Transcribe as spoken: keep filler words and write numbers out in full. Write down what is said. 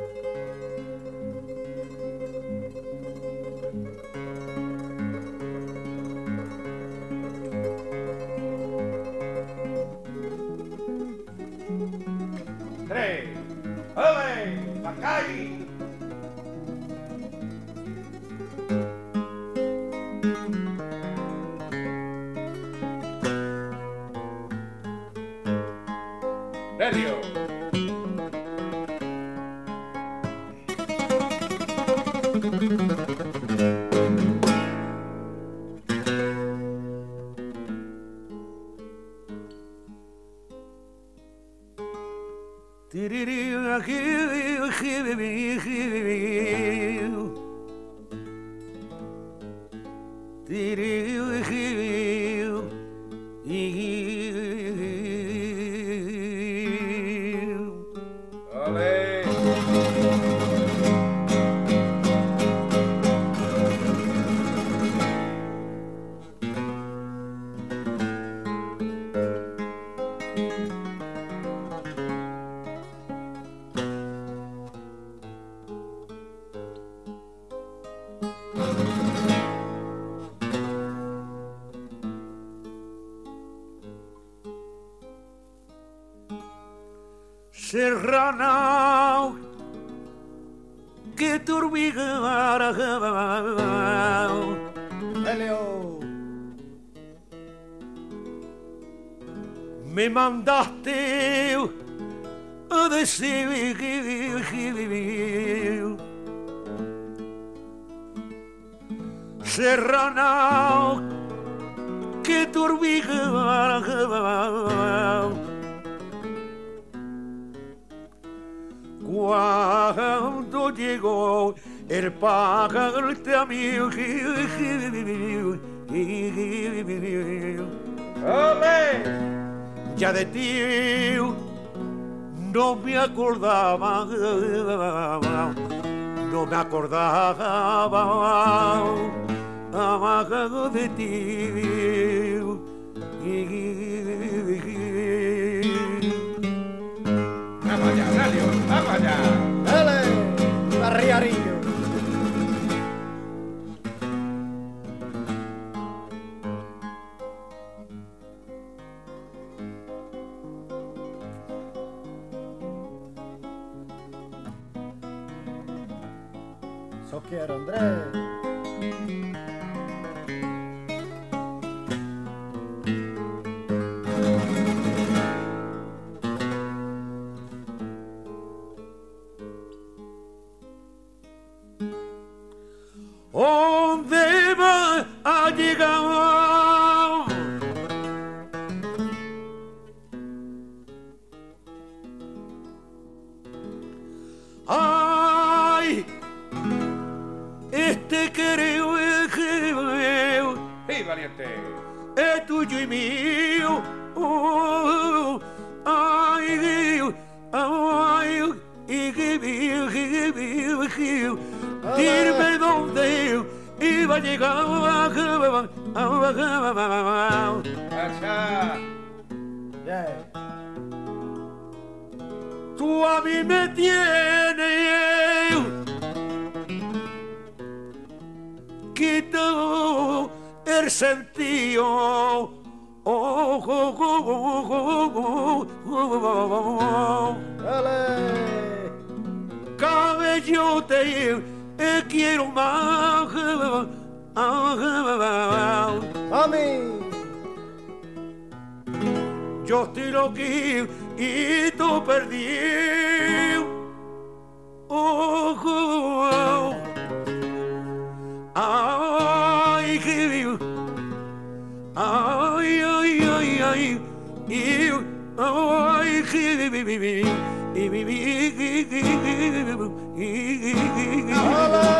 Tres, ¡ole! ¡Bacay! Nervio. Serrano que turbigara Helio. me mandaste a decir Serrano que turbigara cuando llegó el pájaro amigo, ya de ti no me acordaba, no me acordaba de ti. ¡Vamos allá, Radio! ¡Vamos allá! ¡Dale! ¡Barriarillo! Eso quiero, Andrés. ¿Dónde va a llegar? Ay, este querido ¡Sí, valiente! es tuyo y mío. Oh, ay, ay, dime dónde iba a llegar. ¡Allá! Yeah. Tú a mí me tienes quitado el sentido. Oh, oh, oh, oh, oh, oh. ¡Dale! Cabello te eh, quiero más. ¡Mami! Yo estoy loquillo y tú perdido. Oh, oh, oh. Ay, que vivo. Ay, ay, ay, ay. Y, ay, que vivo. ¡Hola!